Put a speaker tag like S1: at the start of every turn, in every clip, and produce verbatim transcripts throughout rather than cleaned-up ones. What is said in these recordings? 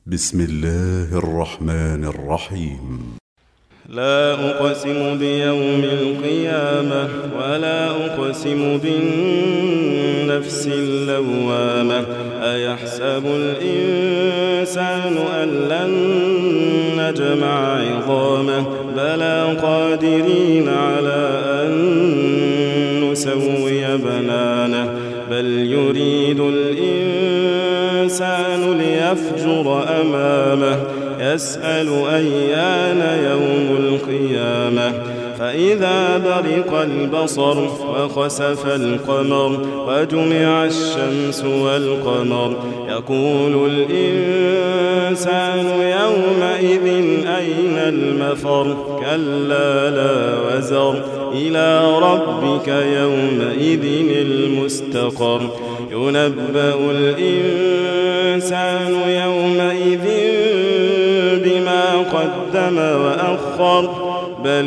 S1: بسم الله الرحمن الرحيم.
S2: لا أقسم بيوم القيامة ولا أقسم بالنفس اللوامة أيحسب الإنسان أن لن نجمع عظامه بلى قادرين على أن نسوي بنانه بل يريد الإنسان ليفجر أمامه يسأل أيان يوم القيامة فإذا برق البصر وخسف القمر وجمع الشمس والقمر يقول الإنسان يومئذ أين المفر كلا لا وزر إلى ربك يومئذ المستقر ينبأ الإنسان يومئذ بما قدم وأخر بل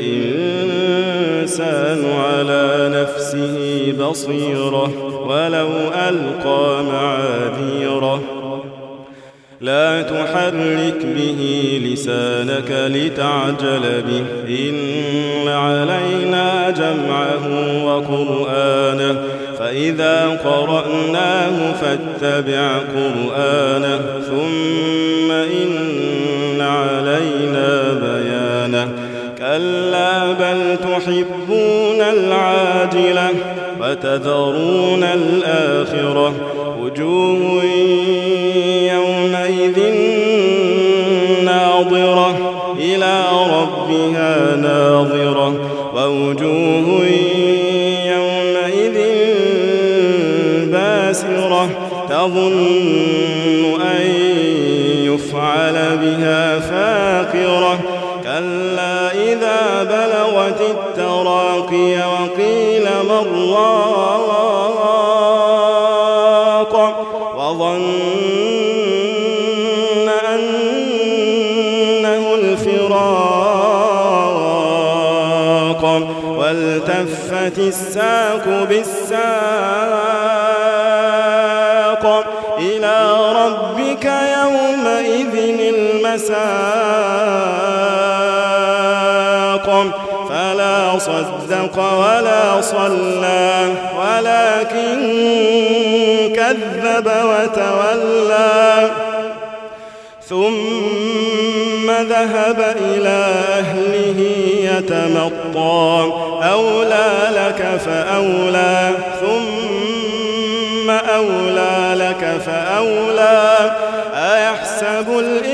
S2: الإنسان على نفسه بصيرة ولو ألقى معاذيره لا تحرك به لسانك لتعجل به إن علينا جمعه وقرآنه فإذا قرأناه فاتبع قرآنه ثم إن علينا بيانه كلا بل تحبون العاجلة وتذرون الآخرة وجوه يومئذ ناظرة إلى ربها ناظرة ووجوه يومئذ باسرة تظن أن يفعل بها فاقرة كلا إذا بلغت التراقي وقيل من راق وظن أنه الفراق والتفت الساق بالساق إلى ربك يومئذ المساق فلا صدق ولا صلى ولكن كذب وتولى ثم ذهب إلى أهله يتمطى أولى لك فأولى ثم أولى لك فأولى أيحسب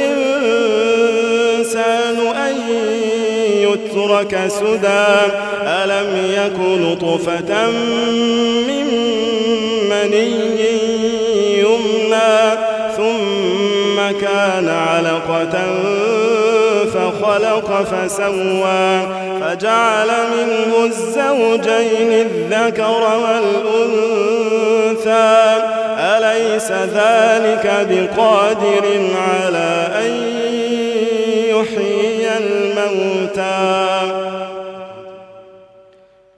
S2: الإنسان أن يترك سدى ألم يكن نطفة من مني يمنى ثم كان علقة فخلق فسوى فجعل منه الزوجين الذكر والأنثى أليس ذلك بقادر على أن يحيي الموتى